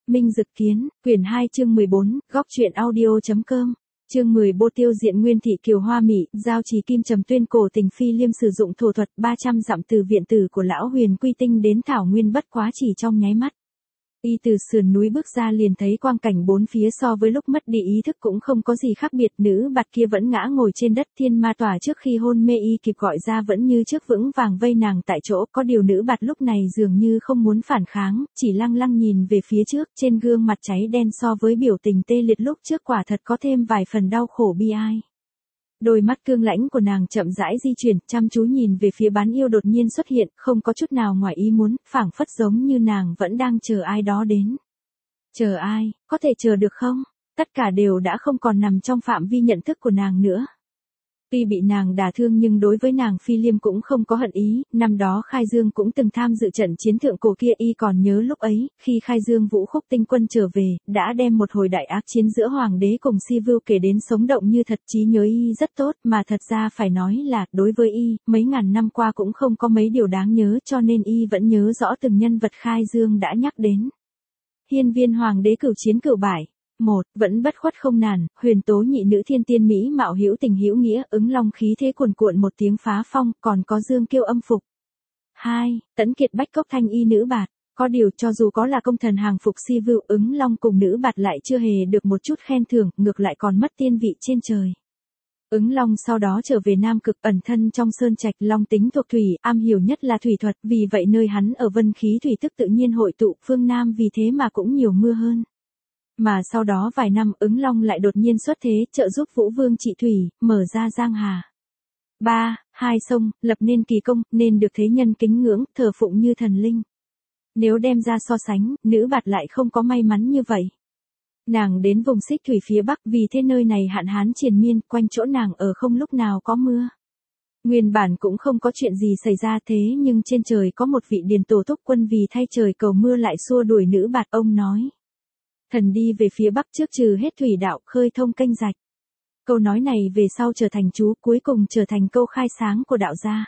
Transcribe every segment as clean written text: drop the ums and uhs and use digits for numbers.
Minh Dực Kiến, quyển 2 chương 14, góc truyện audio.com. Chương 10 Bô tiêu diện Nguyên thị kiều hoa mỹ, giao trì kim trầm tuyên cổ tình phi liêm sử dụng thổ thuật 300 dặm từ viện tử của lão Huyền Quy Tinh đến Thảo Nguyên bất quá chỉ trong nháy mắt. Y từ sườn núi bước ra liền thấy quang cảnh bốn phía so với lúc mất đi ý thức cũng không có gì khác biệt, nữ bạt kia vẫn ngã ngồi trên đất, thiên ma tỏa trước khi hôn mê y kịp gọi ra vẫn như trước vững vàng vây nàng tại chỗ, có điều nữ bạt lúc này dường như không muốn phản kháng, chỉ lăng lăng nhìn về phía trước, trên gương mặt cháy đen so với biểu tình tê liệt lúc trước quả thật có thêm vài phần đau khổ bi ai. Đôi mắt cương lãnh của nàng chậm rãi di chuyển, chăm chú nhìn về phía bán yêu đột nhiên xuất hiện, không có chút nào ngoài ý muốn, phảng phất giống như nàng vẫn đang chờ ai đó đến. Chờ ai, có thể chờ được không? Tất cả đều đã không còn nằm trong phạm vi nhận thức của nàng nữa. Tuy bị nàng đả thương nhưng đối với nàng phi liêm cũng không có hận ý, năm đó Khai Dương cũng từng tham dự trận chiến thượng cổ kia, y còn nhớ lúc ấy, khi Khai Dương Vũ Khúc tinh quân trở về, đã đem một hồi đại ác chiến giữa Hoàng đế cùng Si Vưu kể đến sống động như thật, trí nhớ y rất tốt, mà thật ra phải nói là, đối với y, mấy ngàn năm qua cũng không có mấy điều đáng nhớ cho nên y vẫn nhớ rõ từng nhân vật Khai Dương đã nhắc đến. Hiên viên Hoàng đế cửu chiến cửu bại. Vẫn bất khuất không nản, huyền tố nhị nữ thiên tiên mỹ mạo hữu tình hữu nghĩa, ứng long khí thế cuồn cuộn một tiếng phá phong, còn có dương kiêu âm phục. 2. Tẫn kiệt bách cốc thanh y nữ bạt. Có điều cho dù có là công thần hàng phục Si Vưu, ứng long cùng nữ bạt lại chưa hề được một chút khen thưởng, ngược lại còn mất tiên vị trên trời. Ứng long sau đó trở về Nam Cực, ẩn thân trong sơn trạch, long tính thuộc thủy, am hiểu nhất là thủy thuật, vì vậy nơi hắn ở vân khí thủy tức tự nhiên hội tụ, phương Nam vì thế mà cũng nhiều mưa hơn. Mà sau đó vài năm ứng long lại đột nhiên xuất thế, trợ giúp Vũ Vương trị thủy, mở ra Giang Hà. 3. Hai sông, lập nên kỳ công, nên được thế nhân kính ngưỡng, thờ phụng như thần linh. Nếu đem ra so sánh, nữ bạt lại không có may mắn như vậy. Nàng đến vùng xích thủy phía Bắc, vì thế nơi này hạn hán triền miên, quanh chỗ nàng ở không lúc nào có mưa. Nguyên bản cũng không có chuyện gì xảy ra thế nhưng trên trời có một vị điền tổ thúc quân vì thay trời cầu mưa lại xua đuổi nữ bạt, ông nói. Thần đi về phía Bắc trước trừ hết thủy đạo, khơi thông kênh rạch. Câu nói này về sau trở thành chú, cuối cùng trở thành câu khai sáng của đạo gia.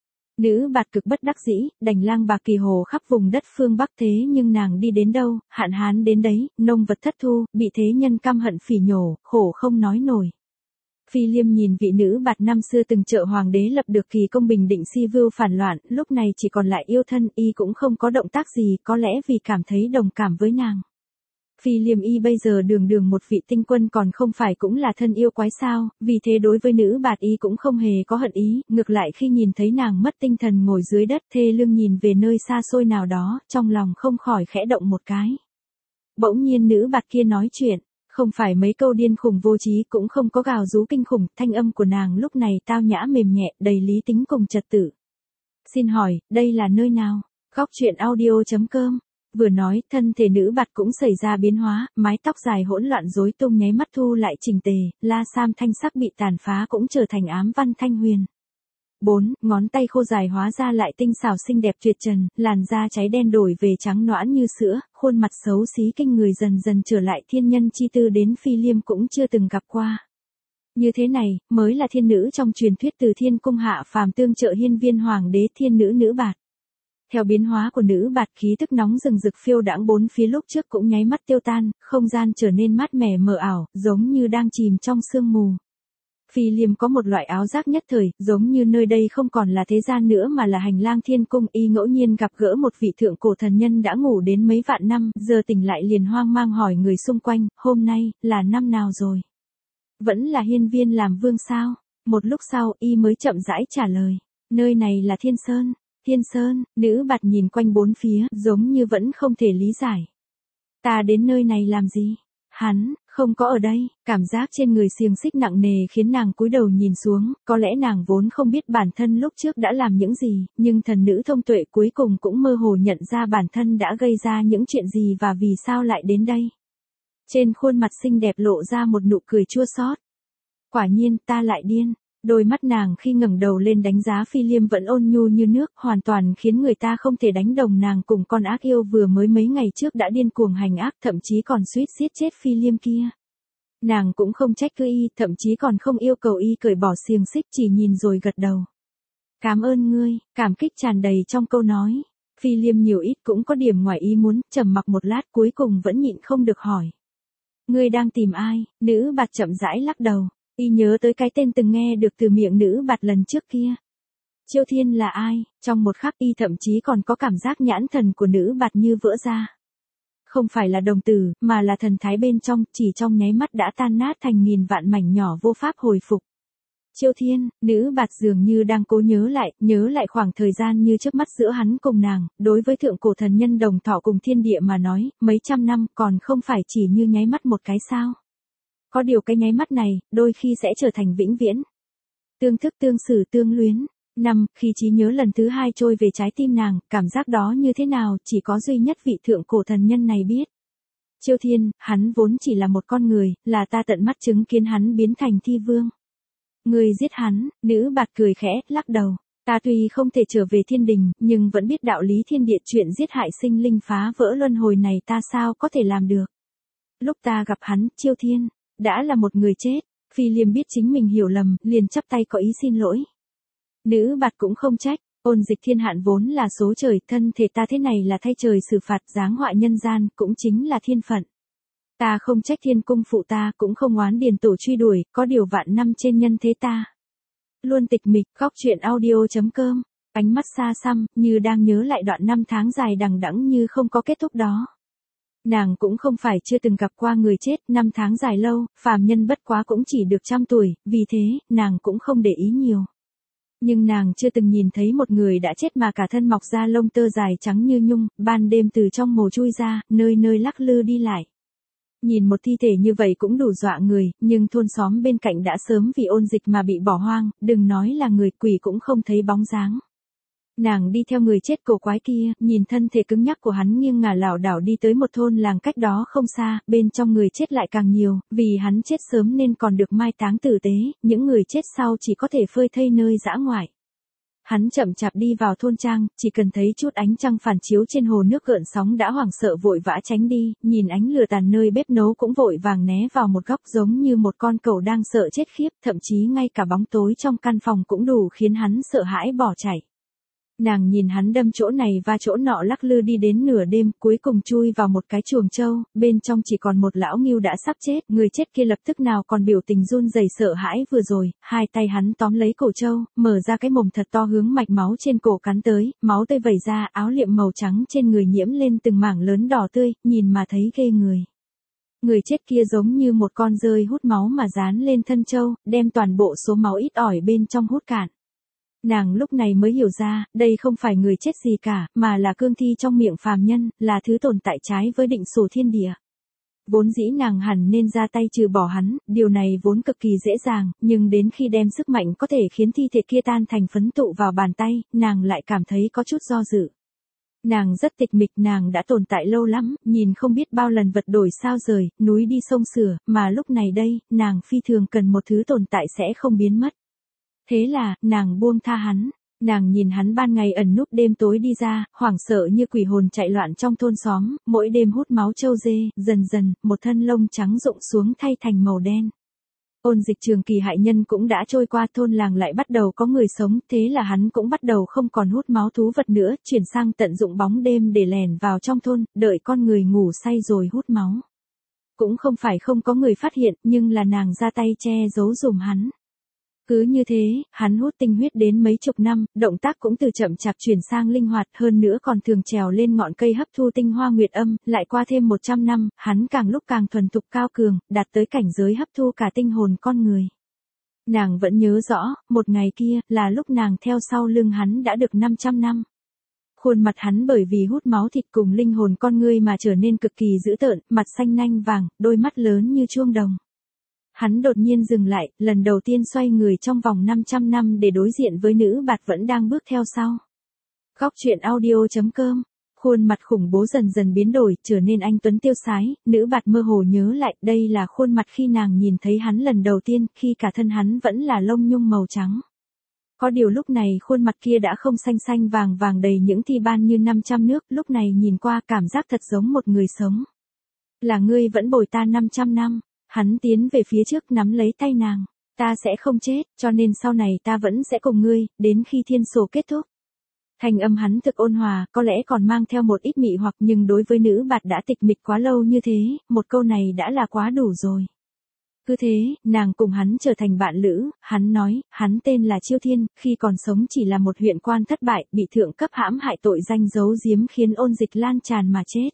Nữ bạt cực bất đắc dĩ, đành lang bạc kỳ hồ khắp vùng đất phương Bắc, thế nhưng nàng đi đến đâu, hạn hán đến đấy, nông vật thất thu, bị thế nhân căm hận phỉ nhổ, khổ không nói nổi. Phi liêm nhìn vị nữ bạt năm xưa từng trợ hoàng đế lập được kỳ công bình định Si Vưu phản loạn, lúc này chỉ còn lại yêu thân, y cũng không có động tác gì, có lẽ vì cảm thấy đồng cảm với nàng. Phi liêm y bây giờ đường đường một vị tinh quân còn không phải cũng là thân yêu quái sao, vì thế đối với nữ bạt y cũng không hề có hận ý, ngược lại khi nhìn thấy nàng mất tinh thần ngồi dưới đất thê lương nhìn về nơi xa xôi nào đó, trong lòng không khỏi khẽ động một cái. Bỗng nhiên nữ bạt kia nói chuyện, không phải mấy câu điên khùng vô trí, cũng không có gào rú kinh khủng, thanh âm của nàng lúc này tao nhã mềm nhẹ, đầy lý tính cùng trật tự. Xin hỏi, đây là nơi nào? Góc truyện audio.com. Vừa nói, thân thể nữ bạt cũng xảy ra biến hóa, mái tóc dài hỗn loạn rối tung nháy mắt thu lại chỉnh tề, la sam thanh sắc bị tàn phá cũng trở thành ám văn thanh huyền. 4. Ngón tay khô dài hóa ra lại tinh xảo xinh đẹp tuyệt trần, làn da cháy đen đổi về trắng nõn như sữa, khuôn mặt xấu xí kinh người dần dần trở lại thiên nhân chi tư đến phi liêm cũng chưa từng gặp qua. Như thế này, mới là thiên nữ trong truyền thuyết từ thiên cung hạ phàm tương trợ hiên viên hoàng đế thiên nữ nữ bạt. Theo biến hóa của nữ bạt, khí tức nóng rừng rực phiêu đãng bốn phía lúc trước cũng nháy mắt tiêu tan, không gian trở nên mát mẻ mờ ảo, giống như đang chìm trong sương mù. Phi liêm có một loại áo giác nhất thời, giống như nơi đây không còn là thế gian nữa mà là hành lang thiên cung, y ngẫu nhiên gặp gỡ một vị thượng cổ thần nhân đã ngủ đến mấy vạn năm, giờ tỉnh lại liền hoang mang hỏi người xung quanh, hôm nay, là năm nào rồi? Vẫn là hiên viên làm vương sao? Một lúc sau, y mới chậm rãi trả lời, nơi này là Thiên Sơn. Thiên Sơn, nữ bạt nhìn quanh bốn phía, giống như vẫn không thể lý giải. Ta đến nơi này làm gì? Hắn, không có ở đây, cảm giác trên người xiềng xích nặng nề khiến nàng cúi đầu nhìn xuống, có lẽ nàng vốn không biết bản thân lúc trước đã làm những gì, nhưng thần nữ thông tuệ cuối cùng cũng mơ hồ nhận ra bản thân đã gây ra những chuyện gì và vì sao lại đến đây. Trên khuôn mặt xinh đẹp lộ ra một nụ cười chua xót. Quả nhiên ta lại điên. Đôi mắt nàng khi ngẩng đầu lên đánh giá phi liêm vẫn ôn nhu như nước, hoàn toàn khiến người ta không thể đánh đồng nàng cùng con ác yêu vừa mới mấy ngày trước đã điên cuồng hành ác, thậm chí còn suýt giết chết phi liêm kia. Nàng cũng không trách cứ y, thậm chí còn không yêu cầu y cởi bỏ xiềng xích, chỉ nhìn rồi gật đầu. Cảm ơn ngươi, cảm kích tràn đầy trong câu nói. Phi Liêm nhiều ít cũng có điểm ngoài ý muốn, trầm mặc một lát cuối cùng vẫn nhịn không được hỏi. Ngươi đang tìm ai? Nữ bạt chậm rãi lắc đầu, y nhớ tới cái tên từng nghe được từ miệng nữ bạt lần trước kia. Chiêu Thiên là ai? Trong một khắc y thậm chí còn có cảm giác nhãn thần của nữ bạt như vỡ ra. Không phải là đồng tử, mà là thần thái bên trong, chỉ trong nháy mắt đã tan nát thành nghìn vạn mảnh nhỏ vô pháp hồi phục. Chiêu Thiên, nữ bạt dường như đang cố nhớ lại khoảng thời gian như chớp mắt giữa hắn cùng nàng, đối với thượng cổ thần nhân đồng thọ cùng thiên địa mà nói, mấy trăm năm còn không phải chỉ như nháy mắt một cái sao. Có điều cái nháy mắt này, đôi khi sẽ trở thành vĩnh viễn. Tương thức tương xử tương luyến. Khi trí nhớ lần thứ hai trôi về trái tim nàng, cảm giác đó như thế nào chỉ có duy nhất vị thượng cổ thần nhân này biết. Chiêu Thiên, hắn vốn chỉ là một con người, là ta tận mắt chứng kiến hắn biến thành thi vương. Người giết hắn, nữ bạt cười khẽ, lắc đầu. Ta tuy không thể trở về thiên đình, nhưng vẫn biết đạo lý thiên địa, chuyện giết hại sinh linh phá vỡ luân hồi này ta sao có thể làm được. Lúc ta gặp hắn, Chiêu Thiên, đã là một người chết. Phi Liêm biết chính mình hiểu lầm, liền chắp tay có ý xin lỗi. Nữ bạt cũng không trách, ôn dịch thiên hạn vốn là số trời, thân thể ta thế này là thay trời xử phạt, giáng họa nhân gian, cũng chính là thiên phận. Ta không trách thiên cung phụ ta, cũng không oán điền tổ truy đuổi, có điều vạn năm trên nhân thế ta. Luôn tịch mịch, góc truyện audio.com, ánh mắt xa xăm, như đang nhớ lại đoạn năm tháng dài đằng đẵng như không có kết thúc đó. Nàng cũng không phải chưa từng gặp qua người chết, năm tháng dài lâu, phàm nhân bất quá cũng chỉ được 100 tuổi, vì thế, nàng cũng không để ý nhiều. Nhưng nàng chưa từng nhìn thấy một người đã chết mà cả thân mọc ra lông tơ dài trắng như nhung, ban đêm từ trong mồ chui ra, nơi nơi lắc lư đi lại. Nhìn một thi thể như vậy cũng đủ dọa người, nhưng thôn xóm bên cạnh đã sớm vì ôn dịch mà bị bỏ hoang, đừng nói là người, quỷ cũng không thấy bóng dáng. Nàng đi theo người chết cổ quái kia, nhìn thân thể cứng nhắc của hắn nghiêng ngả lảo đảo đi tới một thôn làng cách đó không xa, bên trong người chết lại càng nhiều, vì hắn chết sớm nên còn được mai táng tử tế, những người chết sau chỉ có thể phơi thây nơi dã ngoại. Hắn chậm chạp đi vào thôn trang, chỉ cần thấy chút ánh trăng phản chiếu trên hồ nước gợn sóng đã hoảng sợ vội vã tránh đi, nhìn ánh lửa tàn nơi bếp nấu cũng vội vàng né vào một góc giống như một con cẩu đang sợ chết khiếp, thậm chí ngay cả bóng tối trong căn phòng cũng đủ khiến hắn sợ hãi bỏ chạy. Nàng nhìn hắn đâm chỗ này và chỗ nọ lắc lư đi đến nửa đêm, cuối cùng chui vào một cái chuồng trâu, bên trong chỉ còn một lão ngưu đã sắp chết, người chết kia lập tức nào còn biểu tình run rẩy sợ hãi vừa rồi, hai tay hắn tóm lấy cổ trâu, mở ra cái mồm thật to hướng mạch máu trên cổ cắn tới, máu tươi vẩy ra, áo liệm màu trắng trên người nhiễm lên từng mảng lớn đỏ tươi, nhìn mà thấy ghê người. Người chết kia giống như một con dơi hút máu mà dán lên thân trâu, đem toàn bộ số máu ít ỏi bên trong hút cạn. Nàng lúc này mới hiểu ra, đây không phải người chết gì cả, mà là cương thi trong miệng phàm nhân, là thứ tồn tại trái với định số thiên địa. Vốn dĩ nàng hẳn nên ra tay trừ bỏ hắn, điều này vốn cực kỳ dễ dàng, nhưng đến khi đem sức mạnh có thể khiến thi thể kia tan thành phấn tụ vào bàn tay, nàng lại cảm thấy có chút do dự. Nàng rất tịch mịch, nàng đã tồn tại lâu lắm, nhìn không biết bao lần vật đổi sao rời, núi đi sông sửa, mà lúc này đây, nàng phi thường cần một thứ tồn tại sẽ không biến mất. Thế là, nàng buông tha hắn, nàng nhìn hắn ban ngày ẩn núp đêm tối đi ra, hoảng sợ như quỷ hồn chạy loạn trong thôn xóm, mỗi đêm hút máu trâu dê, dần dần, một thân lông trắng rụng xuống thay thành màu đen. Ôn dịch trường kỳ hại nhân cũng đã trôi qua, thôn làng lại bắt đầu có người sống, thế là hắn cũng bắt đầu không còn hút máu thú vật nữa, chuyển sang tận dụng bóng đêm để lèn vào trong thôn, đợi con người ngủ say rồi hút máu. Cũng không phải không có người phát hiện, nhưng là nàng ra tay che giấu giùm hắn. Cứ như thế, hắn hút tinh huyết đến mấy chục năm, động tác cũng từ chậm chạp chuyển sang linh hoạt, hơn nữa còn thường trèo lên ngọn cây hấp thu tinh hoa nguyệt âm, lại qua thêm 100 năm, hắn càng lúc càng thuần thục cao cường, đạt tới cảnh giới hấp thu cả tinh hồn con người. Nàng vẫn nhớ rõ, một ngày kia, là lúc nàng theo sau lưng hắn đã được 500 năm. Khuôn mặt hắn bởi vì hút máu thịt cùng linh hồn con người mà trở nên cực kỳ dữ tợn, mặt xanh nanh vàng, đôi mắt lớn như chuông đồng. Hắn đột nhiên dừng lại, lần đầu tiên xoay người trong vòng 500 năm để đối diện với nữ bạt vẫn đang bước theo sau. Góc truyện audio.com, khuôn mặt khủng bố dần dần biến đổi, trở nên anh tuấn tiêu sái, nữ bạt mơ hồ nhớ lại, đây là khuôn mặt khi nàng nhìn thấy hắn lần đầu tiên, khi cả thân hắn vẫn là lông nhung màu trắng. Có điều lúc này khuôn mặt kia đã không xanh xanh vàng vàng đầy những thi ban như 500 nước, lúc này nhìn qua cảm giác thật giống một người sống. Là ngươi vẫn bồi ta 500 năm. Hắn tiến về phía trước nắm lấy tay nàng. Ta sẽ không chết, cho nên sau này ta vẫn sẽ cùng ngươi, đến khi thiên số kết thúc. Thanh âm hắn thực ôn hòa, có lẽ còn mang theo một ít mị hoặc, nhưng đối với nữ bạt đã tịch mịch quá lâu như thế, một câu này đã là quá đủ rồi. Cứ thế, nàng cùng hắn trở thành bạn lữ, hắn nói, hắn tên là Chiêu Thiên, khi còn sống chỉ là một huyện quan thất bại, bị thượng cấp hãm hại tội danh giấu giếm khiến ôn dịch lan tràn mà chết.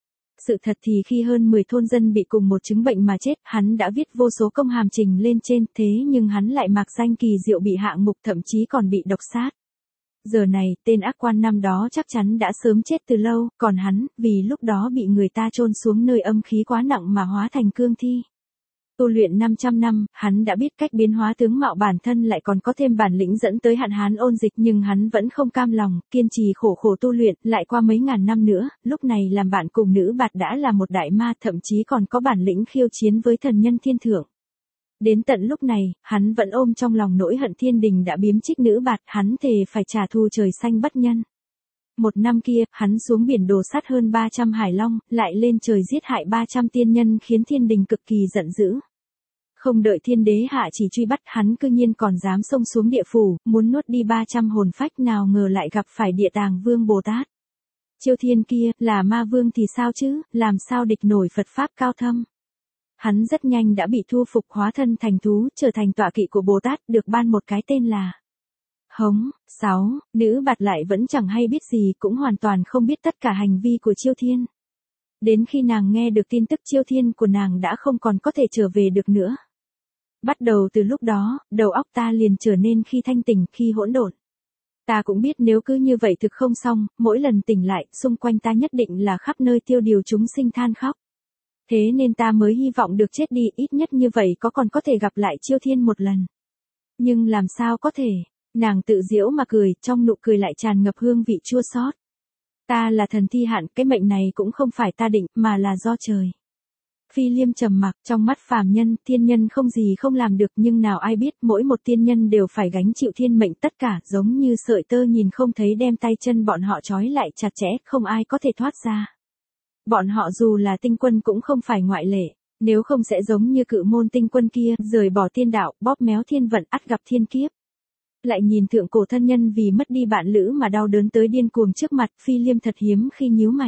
Sự thật thì khi hơn 10 thôn dân bị cùng một chứng bệnh mà chết, hắn đã viết vô số công hàm trình lên trên, thế nhưng hắn lại mạc danh kỳ diệu bị hạ ngục, thậm chí còn bị độc sát. Giờ này, tên ác quan năm đó chắc chắn đã sớm chết từ lâu, còn hắn, vì lúc đó bị người ta chôn xuống nơi âm khí quá nặng mà hóa thành cương thi. Tu luyện 500 năm, hắn đã biết cách biến hóa tướng mạo bản thân, lại còn có thêm bản lĩnh dẫn tới hạn hán ôn dịch, nhưng hắn vẫn không cam lòng, kiên trì khổ khổ tu luyện, lại qua mấy ngàn năm nữa, lúc này làm bạn cùng nữ bạt đã là một đại ma, thậm chí còn có bản lĩnh khiêu chiến với thần nhân thiên thượng. Đến tận lúc này, hắn vẫn ôm trong lòng nỗi hận thiên đình đã biếm trích nữ bạt, hắn thề phải trả thù trời xanh bất nhân. Một năm kia, hắn xuống biển đổ sát hơn 300 hải long, lại lên trời giết hại 300 tiên nhân khiến thiên đình cực kỳ giận dữ. Không đợi thiên đế hạ chỉ truy bắt, hắn cư nhiên còn dám xông xuống địa phủ, muốn nuốt đi 300 hồn phách, nào ngờ lại gặp phải Địa Tàng Vương Bồ Tát. Chiêu Thiên kia, là ma vương thì sao chứ, làm sao địch nổi Phật Pháp cao thâm. Hắn rất nhanh đã bị thu phục, hóa thân thành thú, trở thành tọa kỵ của Bồ Tát, được ban một cái tên là Hống. 6. Nữ bạt lại vẫn chẳng hay biết gì, cũng hoàn toàn không biết tất cả hành vi của Chiêu Thiên. Đến khi nàng nghe được tin tức Chiêu Thiên của nàng đã không còn có thể trở về được nữa. Bắt đầu từ lúc đó, đầu óc ta liền trở nên khi thanh tỉnh, khi hỗn độn. Ta cũng biết nếu cứ như vậy thực không xong, mỗi lần tỉnh lại, xung quanh ta nhất định là khắp nơi tiêu điều chúng sinh than khóc. Thế nên ta mới hy vọng được chết đi, ít nhất như vậy còn có thể gặp lại Chiêu Thiên một lần. Nhưng làm sao có thể, nàng tự giễu mà cười, trong nụ cười lại tràn ngập hương vị chua xót. Ta là thần thi hạn, cái mệnh này cũng không phải ta định, mà là do trời. Phi Liêm trầm mặc, trong mắt phàm nhân, thiên nhân không gì không làm được, nhưng nào ai biết mỗi một tiên nhân đều phải gánh chịu thiên mệnh tất cả, giống như sợi tơ nhìn không thấy đem tay chân bọn họ trói lại chặt chẽ, không ai có thể thoát ra. Bọn họ dù là tinh quân cũng không phải ngoại lệ, nếu không sẽ giống như Cự Môn tinh quân kia, rời bỏ thiên đạo, bóp méo thiên vận, ắt gặp thiên kiếp. Lại nhìn thượng cổ thân nhân vì mất đi bạn lữ mà đau đớn tới điên cuồng trước mặt, Phi Liêm thật hiếm khi nhíu mày.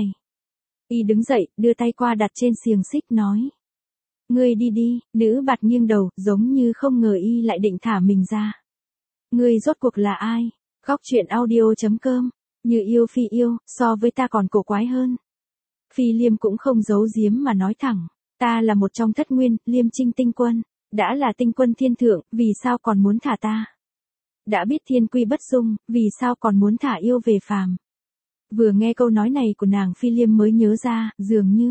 Y đứng dậy, đưa tay qua đặt trên xiềng xích nói. Ngươi đi đi, nữ bạt nghiêng đầu, giống như không ngờ Y lại định thả mình ra. Ngươi rốt cuộc là ai? Góc truyện audio.com, như yêu phi yêu, so với ta còn cổ quái hơn. Phi Liêm cũng không giấu giếm mà nói thẳng, ta là một trong thất nguyên, Liêm Trinh tinh quân, đã là tinh quân thiên thượng, vì sao còn muốn thả ta? Đã biết thiên quy bất dung, vì sao còn muốn thả yêu về phàm? Vừa nghe câu nói này của nàng, Phi Liêm mới nhớ ra, dường như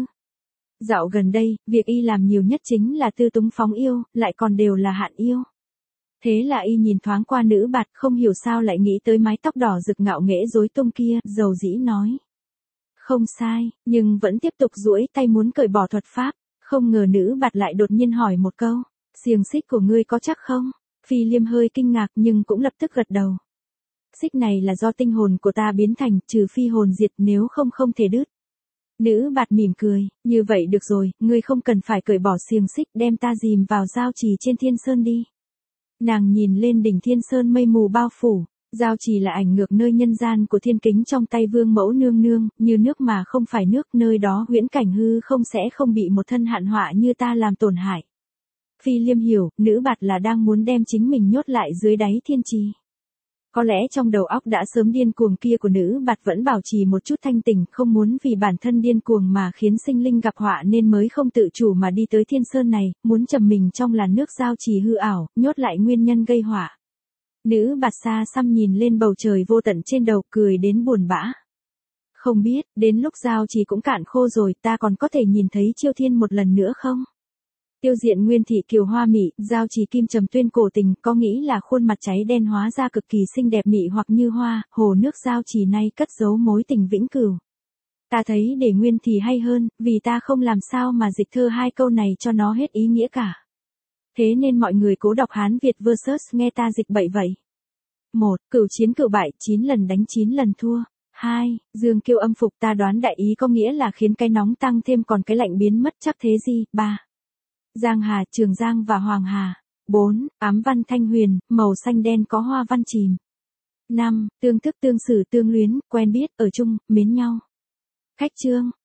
dạo gần đây, việc Y làm nhiều nhất chính là tư túng phóng yêu, lại còn đều là hạn yêu. Thế là Y nhìn thoáng qua nữ bạt, không hiểu sao lại nghĩ tới mái tóc đỏ rực ngạo nghễ rối tung kia, dầu dĩ nói. Không sai, nhưng vẫn tiếp tục duỗi tay muốn cởi bỏ thuật pháp, không ngờ nữ bạt lại đột nhiên hỏi một câu, xiềng xích của ngươi có chắc không? Phi Liêm hơi kinh ngạc nhưng cũng lập tức gật đầu. Xích này là do tinh hồn của ta biến thành, trừ phi hồn diệt, nếu không không thể đứt. Nữ bạt mỉm cười, như vậy được rồi, ngươi không cần phải cởi bỏ xiềng xích, đem ta dìm vào giao trì trên thiên sơn đi. Nàng nhìn lên đỉnh thiên sơn mây mù bao phủ, giao trì là ảnh ngược nơi nhân gian của thiên kính trong tay vương mẫu nương nương, như nước mà không phải nước, nơi đó huyễn cảnh hư không sẽ không bị một thân hạn họa như ta làm tổn hại. Phi Liêm hiểu, nữ bạt là đang muốn đem chính mình nhốt lại dưới đáy thiên trì. Có lẽ trong đầu óc đã sớm điên cuồng kia của nữ bạt vẫn bảo trì một chút thanh tỉnh, không muốn vì bản thân điên cuồng mà khiến sinh linh gặp họa nên mới không tự chủ mà đi tới thiên sơn này, muốn trầm mình trong làn nước giao trì hư ảo, nhốt lại nguyên nhân gây họa. Nữ bạt xa xăm nhìn lên bầu trời vô tận trên đầu, cười đến buồn bã. Không biết, đến lúc giao trì cũng cạn khô rồi, ta còn có thể nhìn thấy Chiêu Thiên một lần nữa không? Tiêu Diện Nguyên thị kiều hoa mị, giao trì kim trầm tuyên cổ tình, có nghĩ là khuôn mặt cháy đen hóa ra cực kỳ xinh đẹp mị hoặc như hoa, hồ nước giao trì nay cất giấu mối tình vĩnh cửu. Ta thấy để nguyên thì hay hơn, vì ta không làm sao mà dịch thơ hai câu này cho nó hết ý nghĩa cả. Thế nên mọi người cố đọc Hán Việt versus nghe ta dịch bậy vậy. 1. Cửu chiến cửu bại, 9 lần đánh 9 lần thua. 2. Dương kiêu âm phục, ta đoán đại ý có nghĩa là khiến cái nóng tăng thêm còn cái lạnh biến mất, chắc thế gì. 3. Giang Hà, Trường Giang và Hoàng Hà. 4. Ám văn thanh huyền, màu xanh đen có hoa văn chìm. 5. Tương thức tương xử tương luyến, quen biết, ở chung, mến nhau. Khách chương.